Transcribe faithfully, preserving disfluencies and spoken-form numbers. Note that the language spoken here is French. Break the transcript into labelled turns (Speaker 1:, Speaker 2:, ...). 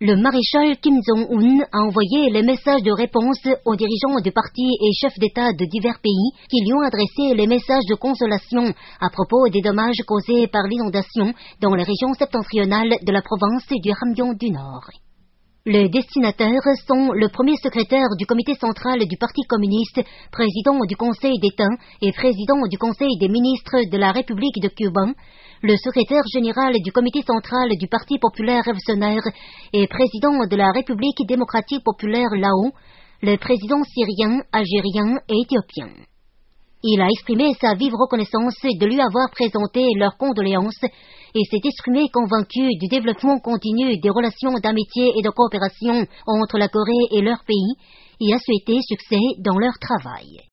Speaker 1: Le maréchal Kim Jong-un a envoyé les messages de réponse aux dirigeants de partis et chefs d'État de divers pays qui lui ont adressé les messages de consolation à propos des dommages causés par l'inondation dans les régions septentrionales de la province du Hamgyong du Nord. Les destinataires sont le premier secrétaire du comité central du Parti communiste, président du Conseil d'État et président du Conseil des ministres de la République de Cuba, le secrétaire général du comité central du Parti populaire révolutionnaire et président de la République démocratique populaire Lao, les présidents syriens, algériens et éthiopiens. Il a exprimé sa vive reconnaissance de lui avoir présenté leurs condoléances et s'est exprimé convaincu du développement continu des relations d'amitié et de coopération entre la Corée et leur pays et a souhaité succès dans leur travail.